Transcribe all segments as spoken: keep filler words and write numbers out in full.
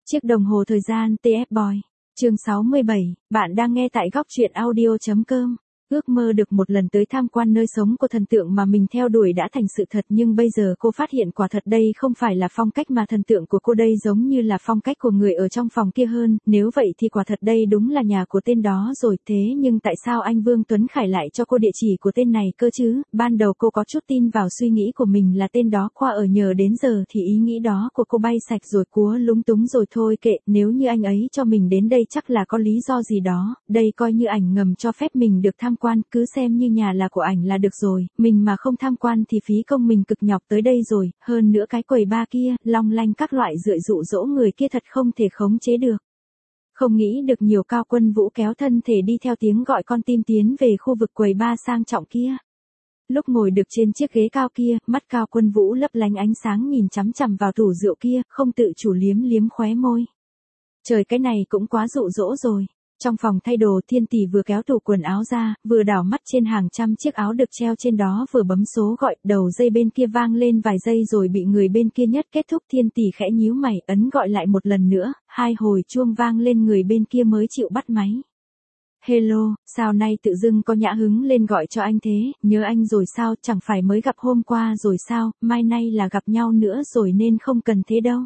Chiếc đồng hồ thời gian tê ép Boy. Chương sáu mươi bảy, bạn đang nghe tại góc truyện audio.com. Ước mơ được một lần tới tham quan nơi sống của thần tượng mà mình theo đuổi đã thành sự thật, nhưng bây giờ cô phát hiện quả thật đây không phải là phong cách mà thần tượng của cô đây giống như là phong cách của người ở trong phòng kia hơn, nếu vậy thì quả thật đây đúng là nhà của tên đó rồi. Thế nhưng tại sao anh Vương Tuấn Khải lại cho cô địa chỉ của tên này cơ chứ? Ban đầu cô có chút tin vào suy nghĩ của mình là tên đó qua ở nhờ, đến giờ thì ý nghĩ đó của cô bay sạch rồi, cúa lúng túng rồi. Thôi kệ, nếu như anh ấy cho mình đến đây chắc là có lý do gì đó, đây coi như ảnh ngầm cho phép mình được tham quan, cứ xem như nhà là của ảnh là được rồi, mình mà không tham quan thì phí công mình cực nhọc tới đây rồi, hơn nữa cái quầy bar kia, long lanh các loại rượi dụ dỗ người kia thật không thể khống chế được. Không nghĩ được nhiều Cao Quân Vũ kéo thân thể đi theo tiếng gọi con tim tiến về khu vực quầy bar sang trọng kia. Lúc ngồi được trên chiếc ghế cao kia, mắt Cao Quân Vũ lấp lánh ánh sáng nhìn chằm chằm vào tủ rượu kia, không tự chủ liếm liếm khóe môi. Trời, cái này cũng quá dụ dỗ rồi. Trong phòng thay đồ, Thiên Tỷ vừa kéo tủ quần áo ra, vừa đảo mắt trên hàng trăm chiếc áo được treo trên đó, vừa bấm số gọi. Đầu dây bên kia vang lên vài giây rồi bị người bên kia nhất kết thúc. Thiên Tỷ khẽ nhíu mày, ấn gọi lại một lần nữa, hai hồi chuông vang lên người bên kia mới chịu bắt máy. Hello, sao nay tự dưng có nhã hứng lên gọi cho anh thế, nhớ anh rồi sao, chẳng phải mới gặp hôm qua rồi sao, mai nay là gặp nhau nữa rồi nên không cần thế đâu.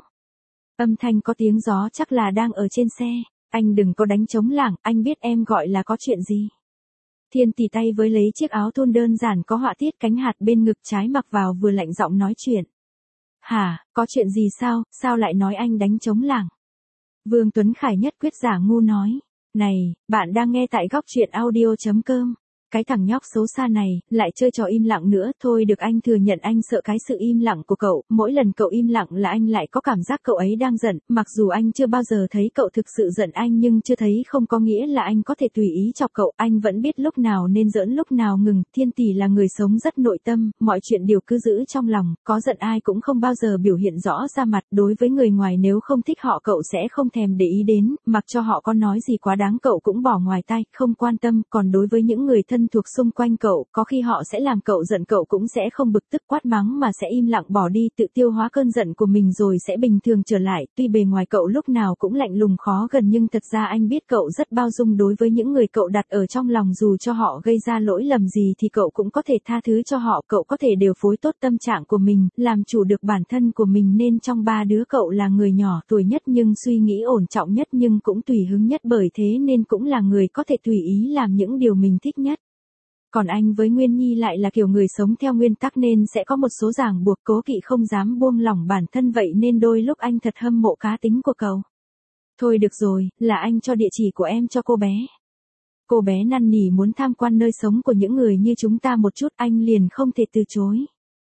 Âm thanh có tiếng gió chắc là đang ở trên xe. Anh đừng có đánh trống lảng, anh biết em gọi là có chuyện gì. Thiên Tỷ tay với lấy chiếc áo thun đơn giản có họa tiết cánh hạt bên ngực trái mặc vào, vừa lạnh giọng nói chuyện. Hả, có chuyện gì sao, sao lại nói anh đánh trống lảng? Vương Tuấn Khải nhất quyết giả ngu nói. Này, bạn đang nghe tại góc truyện audio.com. Cái thằng nhóc xấu xa này, lại chơi trò im lặng nữa, thôi được, anh thừa nhận anh sợ cái sự im lặng của cậu, mỗi lần cậu im lặng là anh lại có cảm giác cậu ấy đang giận, mặc dù anh chưa bao giờ thấy cậu thực sự giận anh, nhưng chưa thấy không có nghĩa là anh có thể tùy ý chọc cậu, anh vẫn biết lúc nào nên giỡn lúc nào ngừng. Thiên Tỷ là người sống rất nội tâm, mọi chuyện đều cứ giữ trong lòng, có giận ai cũng không bao giờ biểu hiện rõ ra mặt, đối với người ngoài nếu không thích họ cậu sẽ không thèm để ý đến, mặc cho họ có nói gì quá đáng cậu cũng bỏ ngoài tai, không quan tâm, còn đối với những người thân thuộc xung quanh cậu, có khi họ sẽ làm cậu giận cậu cũng sẽ không bực tức quát mắng mà sẽ im lặng bỏ đi, tự tiêu hóa cơn giận của mình rồi sẽ bình thường trở lại. Tuy bề ngoài cậu lúc nào cũng lạnh lùng khó gần nhưng thật ra anh biết cậu rất bao dung đối với những người cậu đặt ở trong lòng, dù cho họ gây ra lỗi lầm gì thì cậu cũng có thể tha thứ cho họ, cậu có thể điều phối tốt tâm trạng của mình, làm chủ được bản thân của mình, nên trong ba đứa cậu là người nhỏ tuổi nhất nhưng suy nghĩ ổn trọng nhất, nhưng cũng tùy hứng nhất, bởi thế nên cũng là người có thể tùy ý làm những điều mình thích nhất. Còn anh với Nguyên Nhi lại là kiểu người sống theo nguyên tắc nên sẽ có một số ràng buộc, cố kỵ không dám buông lỏng bản thân, vậy nên đôi lúc anh thật hâm mộ cá tính của cậu. Thôi được rồi, là anh cho địa chỉ của em cho cô bé. Cô bé năn nỉ muốn tham quan nơi sống của những người như chúng ta một chút, anh liền không thể từ chối.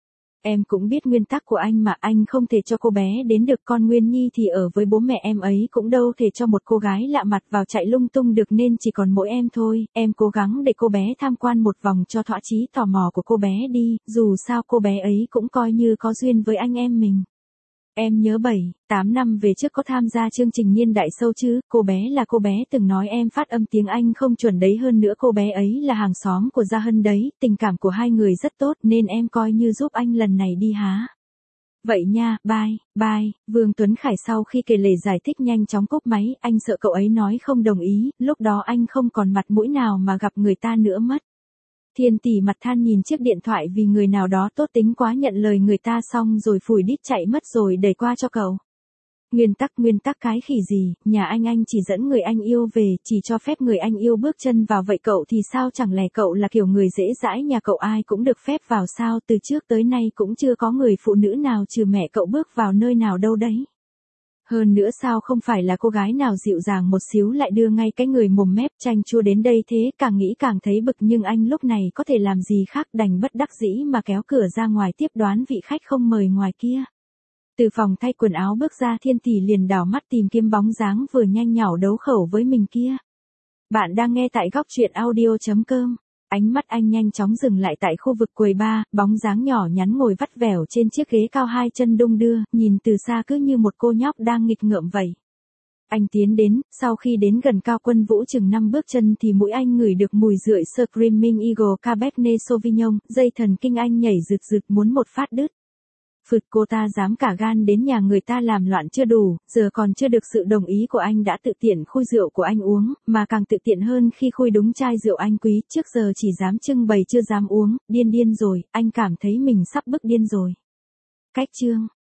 Em cũng biết nguyên tắc của anh mà, anh không thể cho cô bé đến được, con Nguyên Nhi thì ở với bố mẹ em ấy cũng đâu thể cho một cô gái lạ mặt vào chạy lung tung được, nên chỉ còn mỗi em thôi, em cố gắng để cô bé tham quan một vòng cho thỏa chí tò mò của cô bé đi, dù sao cô bé ấy cũng coi như có duyên với anh em mình. Em nhớ bảy, tám năm về trước có tham gia chương trình Niên Đại Sâu chứ, cô bé là cô bé từng nói em phát âm tiếng Anh không chuẩn đấy, hơn nữa cô bé ấy là hàng xóm của Gia Hân đấy, tình cảm của hai người rất tốt nên em coi như giúp anh lần này đi há. Vậy nha, bye, bye. Vương Tuấn Khải sau khi kể lể giải thích nhanh chóng cúp máy, anh sợ cậu ấy nói không đồng ý, lúc đó anh không còn mặt mũi nào mà gặp người ta nữa mất. Thiên Tỷ mặt than nhìn chiếc điện thoại vì người nào đó tốt tính quá nhận lời người ta xong rồi phủi đít chạy mất rồi đẩy qua cho cậu. Nguyên tắc, nguyên tắc cái khỉ gì, nhà anh anh chỉ dẫn người anh yêu về, chỉ cho phép người anh yêu bước chân vào, vậy cậu thì sao, chẳng lẽ cậu là kiểu người dễ dãi, nhà cậu ai cũng được phép vào sao, từ trước tới nay cũng chưa có người phụ nữ nào trừ mẹ cậu bước vào nơi nào đâu đấy. Hơn nữa sao không phải là cô gái nào dịu dàng một xíu lại đưa ngay cái người mồm mép chanh chua đến đây thế, càng nghĩ càng thấy bực, nhưng anh lúc này có thể làm gì khác, đành bất đắc dĩ mà kéo cửa ra ngoài tiếp đoán vị khách không mời ngoài kia. Từ phòng thay quần áo bước ra, Thiên Tỷ liền đảo mắt tìm kiếm bóng dáng vừa nhanh nhảu đấu khẩu với mình kia. Bạn đang nghe tại góc truyện audio.com. Ánh mắt anh nhanh chóng dừng lại tại khu vực quầy bar, bóng dáng nhỏ nhắn ngồi vắt vẻo trên chiếc ghế cao, hai chân đung đưa, nhìn từ xa cứ như một cô nhóc đang nghịch ngợm vậy. Anh tiến đến, sau khi đến gần Cao Quân Vũ chừng năm bước chân thì mũi anh ngửi được mùi rượi Screaming Eagle Cabernet Sauvignon, dây thần kinh anh nhảy rực rực muốn một phát đứt. Phụt, cô ta dám cả gan đến nhà người ta làm loạn chưa đủ, giờ còn chưa được sự đồng ý của anh đã tự tiện khui rượu của anh uống, mà càng tự tiện hơn khi khui đúng chai rượu anh quý, trước giờ chỉ dám trưng bày chưa dám uống, điên điên rồi, anh cảm thấy mình sắp bức điên rồi. Cách chương